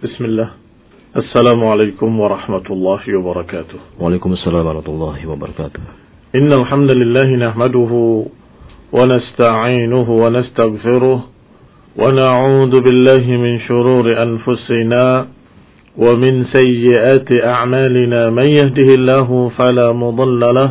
بسم الله. السلام عليكم ورحمة الله وبركاته. وعليكم السلام ورحمة الله وبركاته. إن الحمد لله نحمده ونستعينه ونستغفره ونعوذ بالله من شرور أنفسنا ومن سيئات أعمالنا. من يهده الله فلا مضل له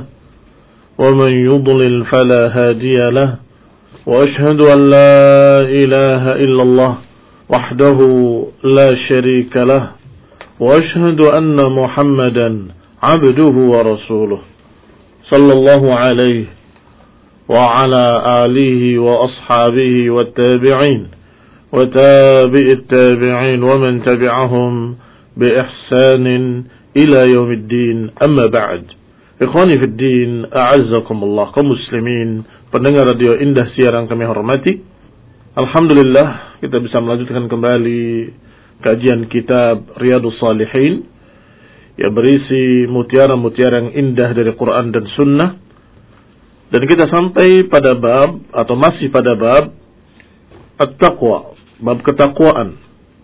ومن يضلل فلا هادي له وأشهد أن لا إله إلا الله وحده لا شريك له وأشهد أن محمدا عبده ورسوله صلى الله عليه وعلى آله وأصحابه والتابعين وتابع التابعين ومن تبعهم بإحسان إلى يوم الدين. أما بعد, ikhwani fi din, a'azzakumullah, kaum muslimin, pendengar radio Indah siaran kami hormati. Alhamdulillah, kita bisa melanjutkan kembali kajian kitab Riyadhus Shalihin yang berisi mutiara-mutiara yang indah dari Quran dan Sunnah. Dan kita sampai pada bab, atau masih pada bab at-taqwa, bab ketakwaan.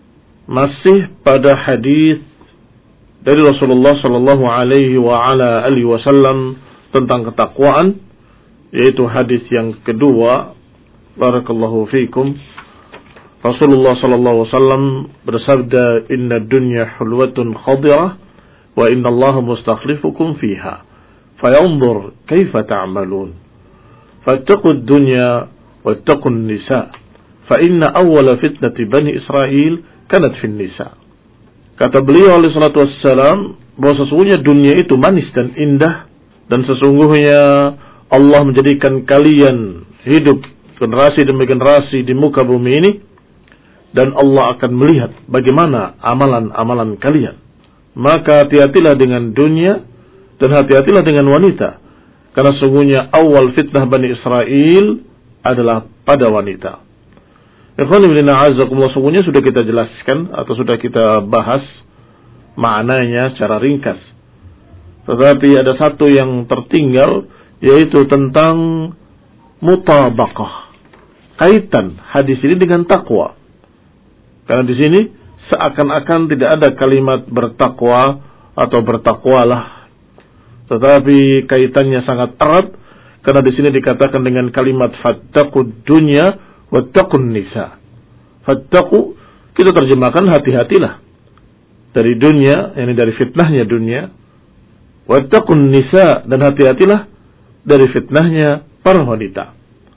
Masih pada hadis dari Rasulullah sallallahu alaihi wa ala alihi wasallam tentang ketakwaan, yaitu hadis yang kedua. Barakallahu fiikum. Rasulullah sallallahu alaihi wasallam bersabda, "Inna dunya hulwatun khadirah wa inna Allah mustakhlifukum fiha. Fayanzur kaifa ta'malun. Fattaqud dunya wattaqun nisa. Fa inna awwala fitnati bani Israil kanat fin nisa." Kata beliau alaihi salatu wassalam bahwa sesungguhnya dunia itu manis dan indah, dan sesungguhnya Allah menjadikan kalian hidup generasi demi generasi di muka bumi ini, dan Allah akan melihat bagaimana amalan-amalan kalian. Maka hati-hatilah dengan dunia dan hati-hatilah dengan wanita, karena sesungguhnya awal fitnah Bani Israel adalah pada wanita. Ikhwan fillah a'azzakumullah, sesungguhnya sudah kita jelaskan atau sudah kita bahas maknanya secara ringkas. Tetapi ada satu yang tertinggal, yaitu tentang mutabaqah, kaitan hadis ini dengan takwa. Karena di sini seakan-akan tidak ada kalimat bertakwa atau bertakwalah, tetapi kaitannya sangat erat, karena di sini dikatakan dengan kalimat fattaqud dunya wattaqun nisa. Fattaqu kita terjemahkan hati-hatilah dari dunia, ini dari fitnahnya dunia. Wattaqun nisa, dan hati-hatilah dari fitnahnya para wanita.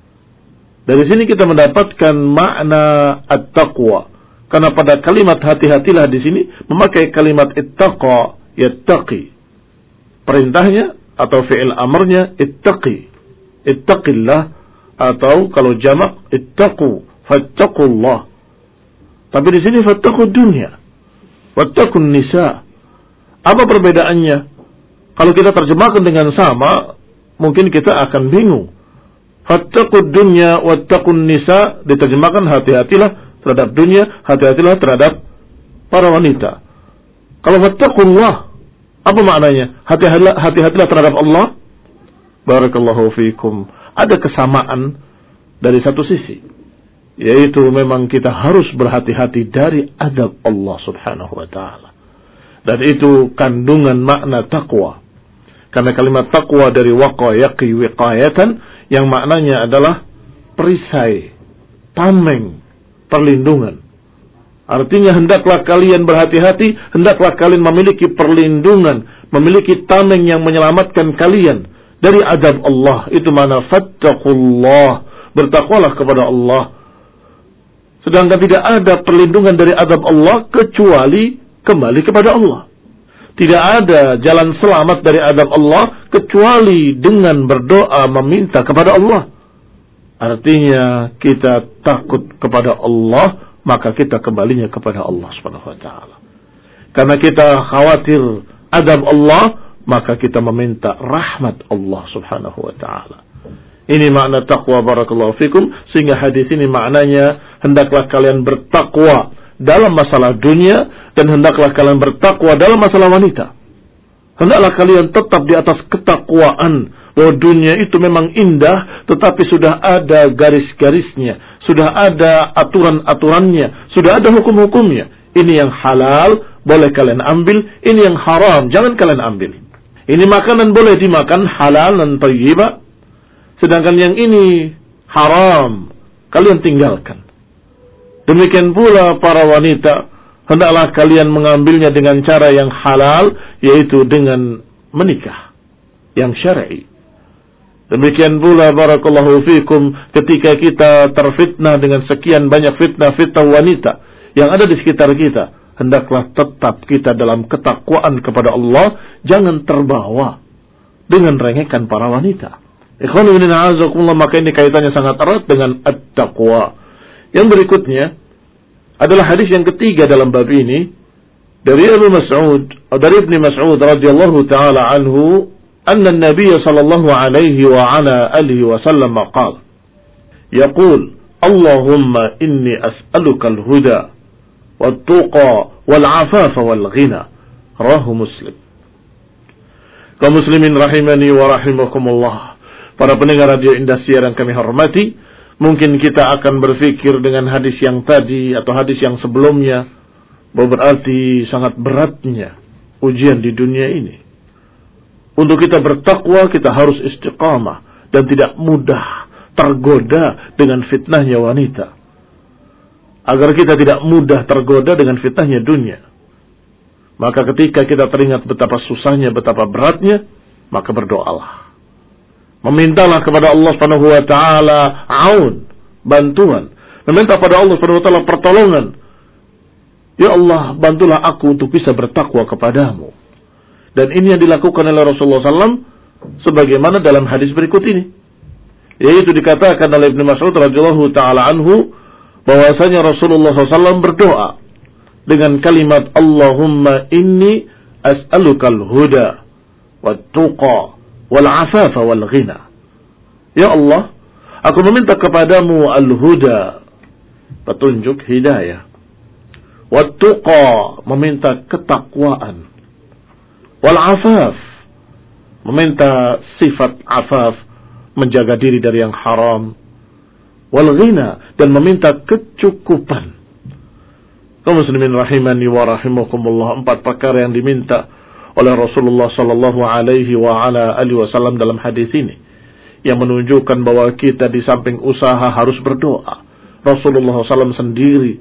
Dari sini kita mendapatkan makna at-taqwa. Karena pada kalimat hati-hatilah di sini memakai kalimat ittaqa, yattaqi. Perintahnya atau fi'il amrnya ittaqi. Ittaqillah, atau kalau jamak ittaqu, fattaqullah. Tapi di sini fattaqud dunya, wattaqun nisa. Apa perbedaannya? Kalau kita terjemahkan dengan sama, mungkin kita akan bingung. Fattaqud dunya wattaqun nisa diterjemahkan hati-hatilah terhadap dunia, hati-hatilah terhadap para wanita. Kalau fattaqullah, apa maknanya? Hati-hatilah terhadap Allah. Barakallahu fiikum. Ada kesamaan dari satu sisi, yaitu memang kita harus berhati-hati dari adab Allah subhanahu wa ta'ala. Dan itu kandungan makna taqwa. Karena kalimat taqwa dari waqa yaqi wiqayatan, yang maknanya adalah perisai, tameng, perlindungan. Artinya hendaklah kalian berhati-hati, hendaklah kalian memiliki perlindungan, memiliki tameng yang menyelamatkan kalian dari adab Allah. Itu makna fattaqullah, bertakwalah kepada Allah. Sedangkan tidak ada perlindungan dari adab Allah kecuali kembali kepada Allah. Tidak ada jalan selamat dari adab Allah kecuali dengan berdoa meminta kepada Allah. Artinya kita takut kepada Allah, maka kita kembalinya kepada Allah Subhanahu wa taala. Karena kita khawatir adab Allah, maka kita meminta rahmat Allah Subhanahu wa taala. Ini makna taqwa, barakallahu fikum. Sehingga hadis ini maknanya hendaklah kalian bertakwa dalam masalah dunia, dan hendaklah kalian bertakwa dalam masalah wanita. Hendaklah kalian tetap di atas ketakwaan, bahwa dunia itu memang indah, tetapi sudah ada garis-garisnya, sudah ada aturan-aturannya, sudah ada hukum-hukumnya. Ini yang halal, boleh kalian ambil. Ini yang haram, jangan kalian ambil. Ini makanan boleh dimakan, halal dan thayyibah. Sedangkan yang ini haram, kalian tinggalkan. Demikian pula para wanita, hendaklah kalian mengambilnya dengan cara yang halal, yaitu dengan menikah yang syar'i. Demikian pula barakallahu fikum, ketika kita terfitnah dengan sekian banyak fitnah-fitnah wanita yang ada di sekitar kita, hendaklah tetap kita dalam ketakwaan kepada Allah, jangan terbawa dengan rengekan para wanita. Ikhwan fillah a'azakumullah, maka ini kaitannya sangat erat dengan at-taqwa. Yang berikutnya adalah hadis yang ketiga dalam bab ini dari Ibnu Mas'ud radhiyallahu taala anhu, anna an-nabiy sallallahu alaihi wa ala alihi wa sallam qala, yaqul Allahumma inni as'aluka al-huda wat-tuqa wal-'afafa wal-ghina. Rawahu Muslim. Kaum muslimin rahimani wa rahimakumullah. Para pendengar radio Indah Siar yang kami hormati, mungkin kita akan berpikir dengan hadis yang tadi atau hadis yang sebelumnya, bahwa berarti sangat beratnya ujian di dunia ini. Untuk kita bertakwa, kita harus istiqamah dan tidak mudah tergoda dengan fitnahnya wanita. Agar kita tidak mudah tergoda dengan fitnahnya dunia. Maka ketika kita teringat betapa susahnya, betapa beratnya, maka berdoalah. Memintalah kepada Allah Subhanahu wa taala aun, bantuan. Meminta pada Allah Subhanahu wa taala pertolongan. Ya Allah, bantulah aku untuk bisa bertakwa kepadamu. Dan ini yang dilakukan oleh Rasulullah SAW sebagaimana dalam hadis berikut ini. Yaitu dikatakan oleh Ibnu Mas'ud radhiyallahu taala anhu bahwasanya Rasulullah SAW berdoa dengan kalimat Allahumma inni as'alukal huda wat-tuqa wal-'afafa wal-ghina. Ya Allah, aku meminta kepadamu al-huda, petunjuk, hidayah. Wat-tuqa, meminta ketakwaan. Wal-'afaf, meminta sifat afaf, menjaga diri dari yang haram. Wal-ghina, dan meminta kecukupan. Kaum muslimin rahimani wa rahimakumullah, 4 perkara yang diminta oleh Rasulullah sallallahu alaihi wa ala alihi wasallam dalam hadis ini, yang menunjukkan bahwa kita di samping usaha harus berdoa. Rasulullah SAW sendiri,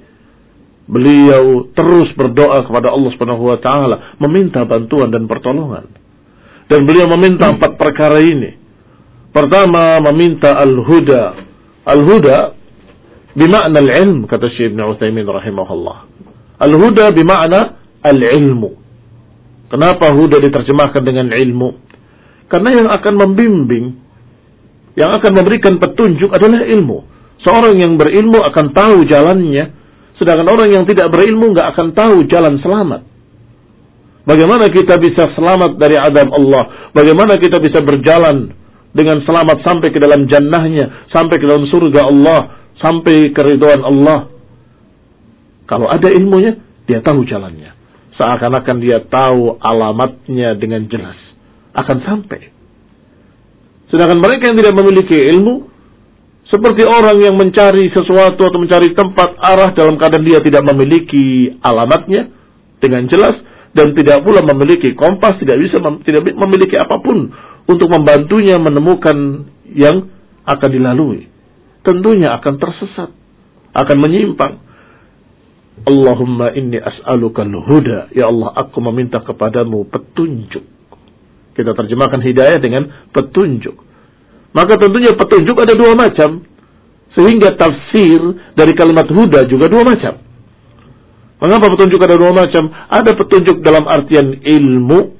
beliau terus berdoa kepada Allah Subhanahu wa taala, meminta bantuan dan pertolongan. Dan beliau meminta 4 perkara ini. Pertama, meminta al-huda. Al-huda bimakna al-ilm, kata Syekh Ibnu Utsaimin rahimahullah. Al-huda bimakna al-ilmu. Kenapa huda diterjemahkan dengan ilmu? Karena yang akan membimbing, yang akan memberikan petunjuk adalah ilmu. Seorang yang berilmu akan tahu jalannya, sedangkan orang yang tidak berilmu nggak akan tahu jalan selamat. Bagaimana kita bisa selamat dari azab Allah? Bagaimana kita bisa berjalan dengan selamat sampai ke dalam jannahnya, sampai ke dalam surga Allah, sampai ke ridwan Allah? Kalau ada ilmunya, dia tahu jalannya. Seakan-akan dia tahu alamatnya dengan jelas. Akan sampai. Sedangkan mereka yang tidak memiliki ilmu, seperti orang yang mencari sesuatu atau mencari tempat arah dalam keadaan dia tidak memiliki alamatnya dengan jelas, dan tidak pula memiliki kompas, tidak memiliki apapun untuk membantunya menemukan yang akan dilalui. Tentunya akan tersesat, akan menyimpang. Allahumma inni as'alukal huda. Ya Allah, aku meminta kepadamu petunjuk. Kita terjemahkan hidayah dengan petunjuk. Maka tentunya petunjuk ada 2 macam. Sehingga tafsir dari kalimat huda juga 2 macam. Mengapa petunjuk ada 2 macam? Ada petunjuk dalam artian ilmu.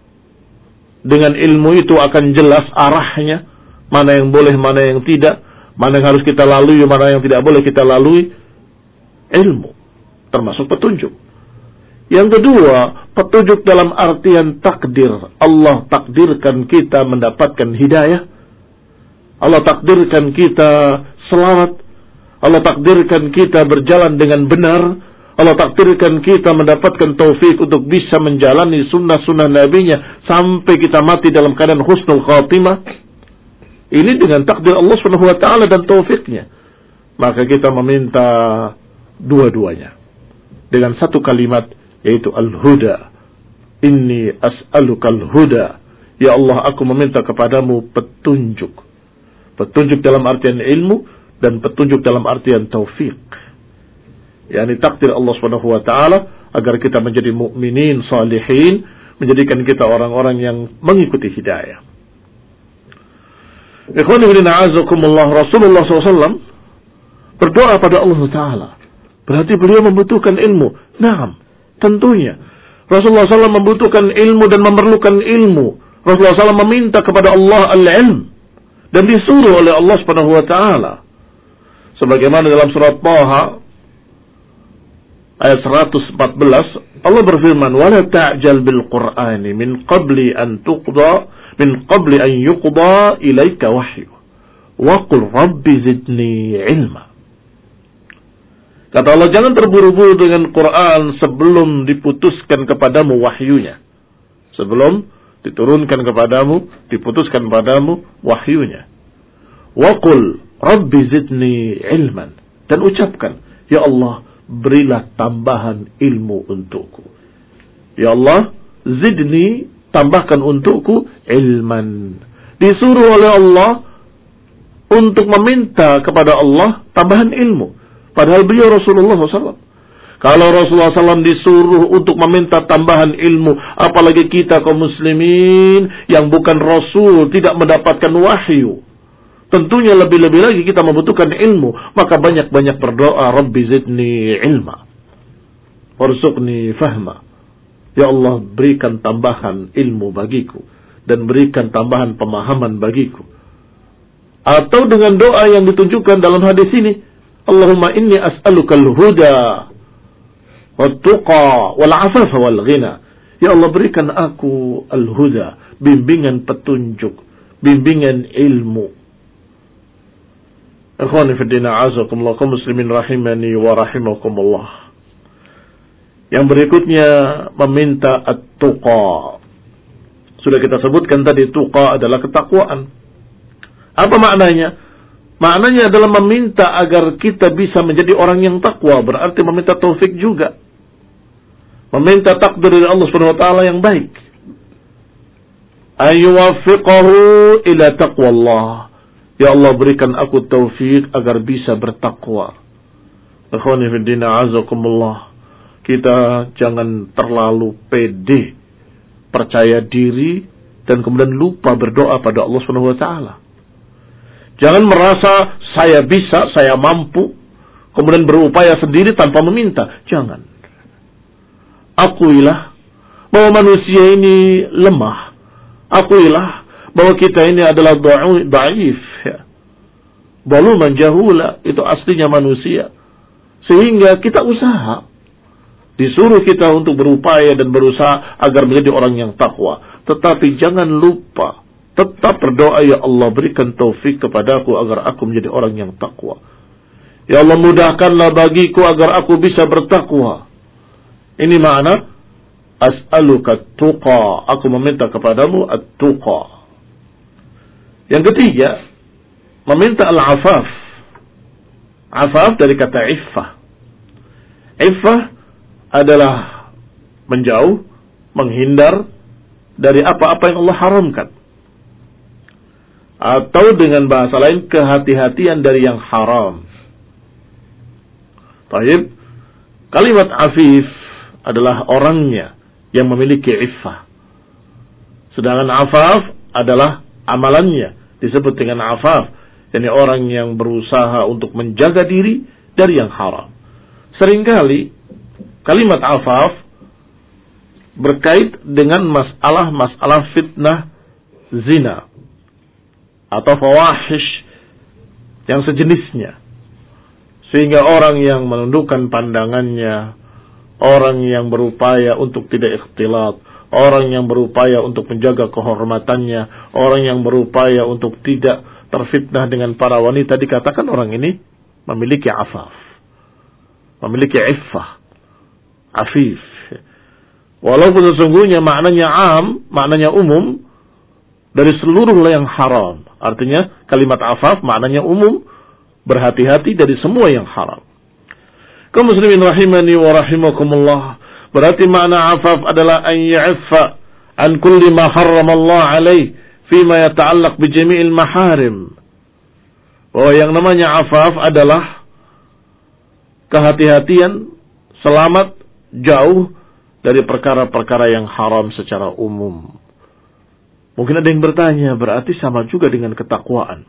Dengan ilmu itu akan jelas arahnya. Mana yang boleh, mana yang tidak. Mana yang harus kita lalui, mana yang tidak boleh kita lalui. Ilmu. Termasuk petunjuk. Yang kedua, petunjuk dalam artian takdir. Allah takdirkan kita mendapatkan hidayah. Allah takdirkan kita selamat. Allah takdirkan kita berjalan dengan benar. Allah takdirkan kita mendapatkan taufik untuk bisa menjalani sunnah-sunnah nabinya sampai kita mati dalam keadaan husnul khatimah. Ini dengan takdir Allah Subhanahu wa taala dan taufiknya. Maka kita meminta dua-duanya. dengan satu kalimat, yaitu al-huda. Inni as'alukal huda. Ya Allah, aku meminta kepadamu petunjuk. Petunjuk dalam artian ilmu dan petunjuk dalam artian taufik. yakni takdir Allah Subhanahu wa taala agar kita menjadi mukminin salihin, menjadikan kita orang-orang yang mengikuti hidayah. Ikhwani fillah, a'azakumullah, Rasulullah SAW berdoa pada Allah Taala. Berarti beliau membutuhkan ilmu. Naam, tentunya Rasulullah SAW membutuhkan ilmu dan memerlukan ilmu. Rasulullah SAW meminta kepada Allah al-ilm dan disuruh oleh Allah Subhanahu wa taala. Sebagaimana dalam surat Thaha ayat 114, Allah berfirman, "Wala ta'jal bil Qur'ani min qabli an yuqda ilaika wahyu. Wa qul rabbi zidni ilma." Kata Allah, jangan terburu-buru dengan Quran sebelum diputuskan kepadamu wahyunya. Sebelum diturunkan kepadamu, diputuskan padamu wahyunya. Wa qul rabbi zidni ilman. Dan ucapkan, ya Allah, berilah tambahan ilmu untukku. Ya Allah, zidni, tambahkan untukku ilman. Disuruh oleh Allah untuk meminta kepada Allah tambahan ilmu. Padahal beliau Rasulullah SAW. Kalau Rasulullah SAW disuruh untuk meminta tambahan ilmu, apalagi kita kaum muslimin yang bukan Rasul, tidak mendapatkan wahyu, tentunya lebih-lebih lagi kita membutuhkan ilmu. Maka banyak-banyak berdoa, Rabbi zidni ilma, warzuqni fahma. Ya Allah, berikan tambahan ilmu bagiku dan berikan tambahan pemahaman bagiku. Atau dengan doa yang ditunjukkan dalam hadis ini, Allahumma inni as'alukal huda wat-tuqa wal-'afafa wal-ghina. Ya Allah, berikan aku al-huda, bimbingan petunjuk, bimbingan ilmu. Ikhwani fi din, a'azakumullah, kaum muslimin rahimani wa rahimakumullah. Yang berikutnya meminta at-tuqa. Sudah kita sebutkan tadi, tuqa adalah ketakwaan. Apa maknanya? Maknanya adalah meminta agar kita bisa menjadi orang yang takwa, berarti meminta taufik juga. Meminta takdir dari Allah Subhanahu wa taala yang baik. Ayyuwaffiqahu ila taqwallah. Ya Allah, berikan aku taufik agar bisa bertakwa. Ikhwani fi din, a'azakumullah. Kita jangan terlalu pede, percaya diri dan kemudian lupa berdoa pada Allah Subhanahu wa taala. Jangan merasa saya bisa, saya mampu, kemudian berupaya sendiri tanpa meminta. Jangan. Akuilah bahwa manusia ini lemah. Akuilah bahwa kita ini adalah dhaif. Baluman jahula, itu aslinya manusia. Sehingga kita usaha. Disuruh kita untuk berupaya dan berusaha agar menjadi orang yang takwa. Tetapi jangan lupa, tetap berdoa, ya Allah, berikan taufik kepadaku agar aku menjadi orang yang takwa. Ya Allah, mudahkanlah bagiku agar aku bisa bertakwa. Ini makna as'aluka tuqa, aku meminta kepadamu at-tuqa. Yang ketiga, meminta al-afaf. Afaf dari kata iffah. Iffah adalah menjauh, menghindar dari apa-apa yang Allah haramkan. Atau dengan bahasa lain, kehati-hatian dari yang haram. Baik, kalimat afif adalah orangnya yang memiliki iffah. Sedangkan afaf adalah amalannya, disebut dengan afaf, yakni orang yang berusaha untuk menjaga diri dari yang haram. Seringkali kalimat afaf berkait dengan masalah fitnah zina atau fawahish yang sejenisnya. Sehingga orang yang menundukkan pandangannya, orang yang berupaya untuk tidak ikhtilat, orang yang berupaya untuk menjaga kehormatannya, orang yang berupaya untuk tidak terfitnah dengan para wanita, dikatakan orang ini memiliki afaf, memiliki iffah, afif. Walaupun sesungguhnya maknanya am, maknanya umum dari seluruh yang haram. Artinya kalimat afaf maknanya umum, berhati-hati dari semua yang haram. Kaum muslimin rahimani wa rahimakumullah. Berarti makna afaf adalah an ya'affa an kulli ma harrama Allah alaih fima yata'allaq bi jami'il maharim. Bahwa yang namanya afaf adalah kehati-hatian, selamat, jauh dari perkara-perkara yang haram secara umum. Mungkin ada yang bertanya, berarti sama juga dengan ketakwaan.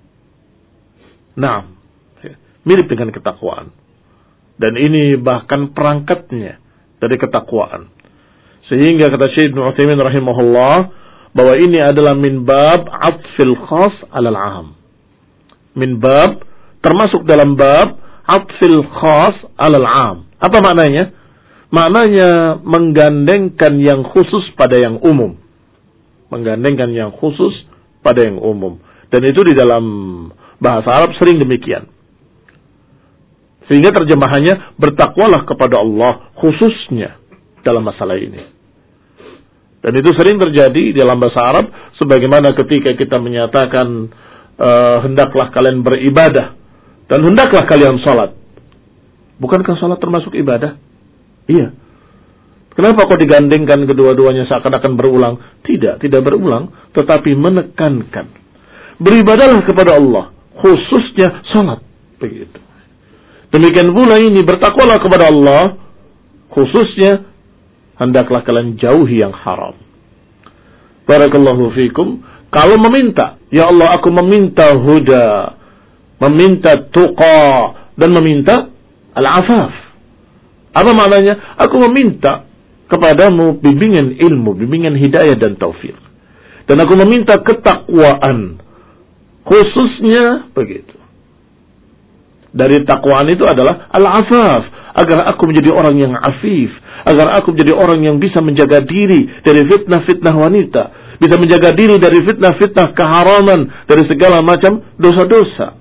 Nah, mirip dengan ketakwaan. Dan ini bahkan perangkatnya dari ketakwaan. Sehingga kata Syekh Ibnu Utsaimin rahimahullah, bahwa ini adalah min bab atfil khas alal am. Min bab, termasuk dalam bab atfil khas alal am. Apa maknanya? Maknanya menggandengkan yang khusus pada yang umum. Menggandengkan yang khusus pada yang umum. Dan itu di dalam bahasa Arab sering demikian. Sehingga terjemahannya, bertakwalah kepada Allah khususnya dalam masalah ini. Dan itu sering terjadi dalam bahasa Arab, sebagaimana ketika kita menyatakan, hendaklah kalian beribadah, dan hendaklah kalian salat. Bukankah salat termasuk ibadah? Iya. Kenapa kok digandengkan kedua-duanya seakan-akan berulang? Tidak berulang, tetapi menekankan. Beribadahlah kepada Allah, khususnya salat. Begitu. Demikian pula ini, bertakwalah kepada Allah, khususnya hendaklah kalian jauhi yang haram. Barakallahu fikum. Kalau meminta, ya Allah aku meminta huda, meminta tuqa, dan meminta al-afaf. Apa maknanya? Aku meminta kepadamu bimbingan ilmu, bimbingan hidayah dan taufik. Dan aku meminta ketakwaan, khususnya begitu. Dari takwaan itu adalah al-afaf, agar aku menjadi orang yang afif, agar aku menjadi orang yang bisa menjaga diri dari fitnah-fitnah wanita, bisa menjaga diri dari fitnah-fitnah keharaman, dari segala macam dosa-dosa.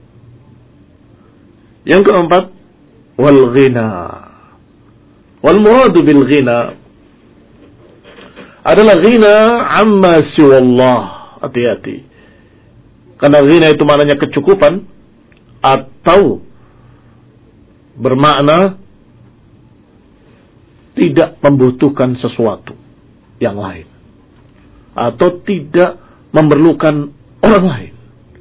Yang keempat, wal ghina. Wal muradu bil ghina adalah ghina amma siwallah. Hati-hati. Karena ghina itu maknanya kecukupan, atau bermakna tidak membutuhkan sesuatu yang lain, atau tidak memerlukan orang lain.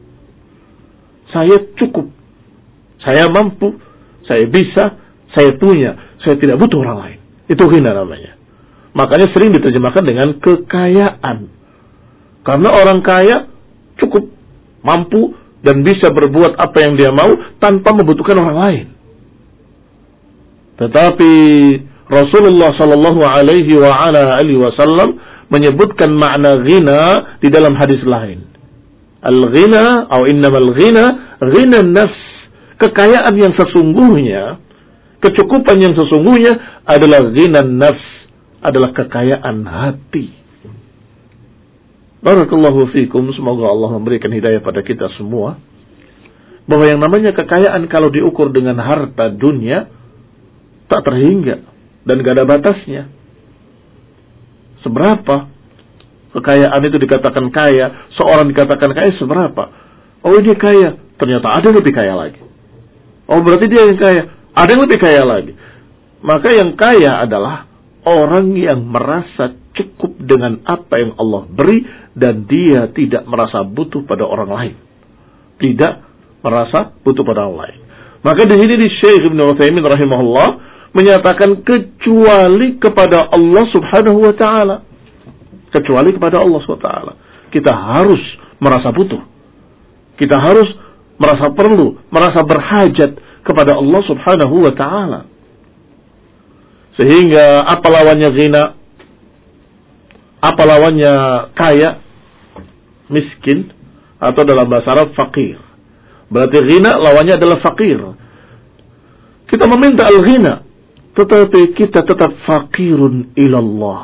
Saya cukup, saya mampu, saya bisa, saya punya, saya tidak butuh orang lain. Itu ghina namanya. Makanya sering diterjemahkan dengan kekayaan. Karena orang kaya cukup, mampu, dan bisa berbuat apa yang dia mau tanpa membutuhkan orang lain. Tetapi Rasulullah sallallahu alaihi wa ala alihi wasallam menyebutkan makna ghina di dalam hadis lain. Al-ghina atau innamal ghina ghina nafs. Kekayaan yang sesungguhnya, kecukupan yang sesungguhnya adalah ghina nafs, adalah kekayaan hati. Barakallahu fikum, semoga Allah memberikan hidayah pada kita semua, bahwa yang namanya kekayaan kalau diukur dengan harta dunia tak terhingga dan gak ada batasnya. Seberapa kekayaan itu dikatakan kaya, seorang dikatakan kaya seberapa? Oh dia kaya, ternyata ada yang lebih kaya lagi. Oh berarti dia yang kaya, ada yang lebih kaya lagi. Maka yang kaya adalah orang yang merasa cukup dengan apa yang Allah beri, dan dia tidak merasa butuh pada orang lain. Tidak merasa butuh pada orang lain. Maka di sini di Syekh Ibnu Utsaimin rahimahullah menyatakan kecuali kepada Allah Subhanahu wa taala. Kecuali kepada Allah Subhanahu wa taala. Kita harus merasa butuh. Kita harus merasa perlu, merasa berhajat kepada Allah Subhanahu wa taala. Sehingga apa lawannya ghina? Apa lawannya kaya? Miskin, atau dalam bahasa Arab fakir. Berarti ghina lawannya adalah fakir. Kita meminta al-ghina, tetapi kita tetap fakirun ilallah.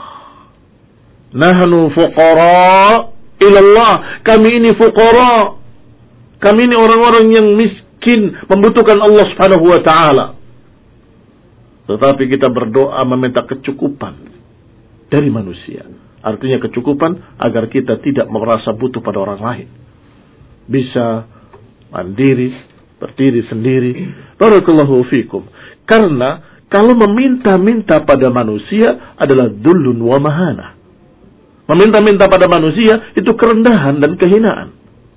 Nahnu fuqara ilallah. Kami ini fuqara. Kami ini orang-orang yang miskin, membutuhkan Allah Subhanahu wa taala. Tetapi kita berdoa meminta kecukupan dari manusia. Artinya kecukupan agar kita tidak merasa butuh pada orang lain. Bisa mandiri, berdiri sendiri. Barakallahu fikum. Karena kalau meminta-minta pada manusia adalah dhullun wa mahana. Meminta-minta pada manusia itu kerendahan dan kehinaan.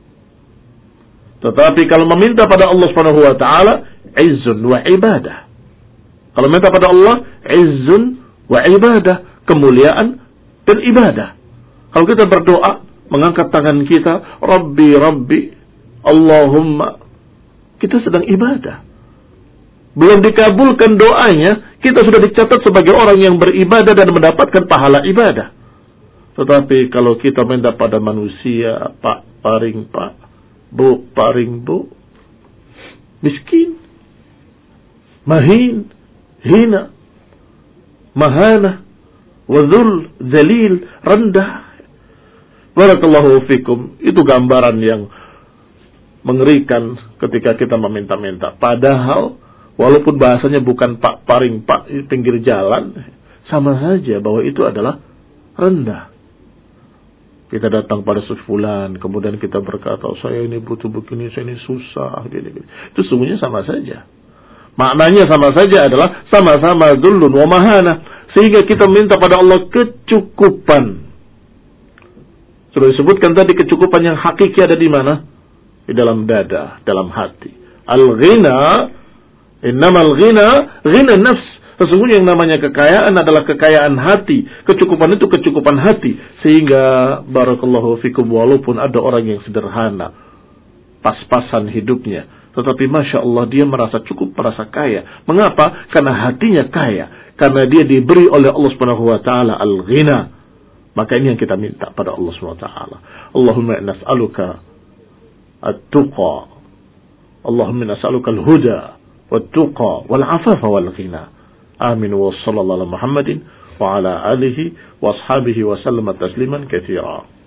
Tetapi kalau meminta pada Allah Subhanahu wa taala, izzun wa ibadah. Kalau minta pada Allah, izzun wa ibadah, kemuliaan dan ibadah. Kalau kita berdoa, mengangkat tangan kita, Rabbi, Rabbi, Allahumma, kita sedang ibadah. Belum dikabulkan doanya, kita sudah dicatat sebagai orang yang beribadah dan mendapatkan pahala ibadah. Tetapi kalau kita minta pada manusia, Pak, paring Pak, Bu, paring Bu, miskin, mahin, hina, mahana, wadzul, zalil, rendah. Barakallahu fikum. Itu gambaran yang mengerikan ketika kita meminta-minta. Padahal walaupun bahasanya bukan Pak paring Pak pinggir jalan, sama saja bahwa itu adalah rendah. Kita datang pada fulan, kemudian kita berkata, saya ini butuh begini, saya ini susah, gini. Itu sungguhnya sama saja. Maknanya sama saja adalah sama-sama dhullun wa mahana. Sehingga kita minta pada Allah kecukupan. Sudah disebutkan tadi kecukupan yang hakiki ada di mana? Di dalam dada, dalam hati. Al-ghina, innamal ghina, ghina nafs. Sesungguhnya yang namanya kekayaan adalah kekayaan hati. Kecukupan itu kecukupan hati. Sehingga barakallahu fikum, walaupun ada orang yang sederhana, pas-pasan hidupnya, tetapi Masya Allah dia merasa cukup, merasa kaya. Mengapa? Karena hatinya kaya. Karena dia diberi oleh Allah Subhanahu wa taala al-ghina. Maka ini yang kita minta pada Allah Subhanahu wa taala. Allahumma nas'aluka at-tuqa. Allahumma nas'aluka al-huda wat-tuqa wal-afafa wal-ghina. Amin wa sallallahu ala Muhammadin wa ala alihi wa ashabihi wa sallama tasliman katsira.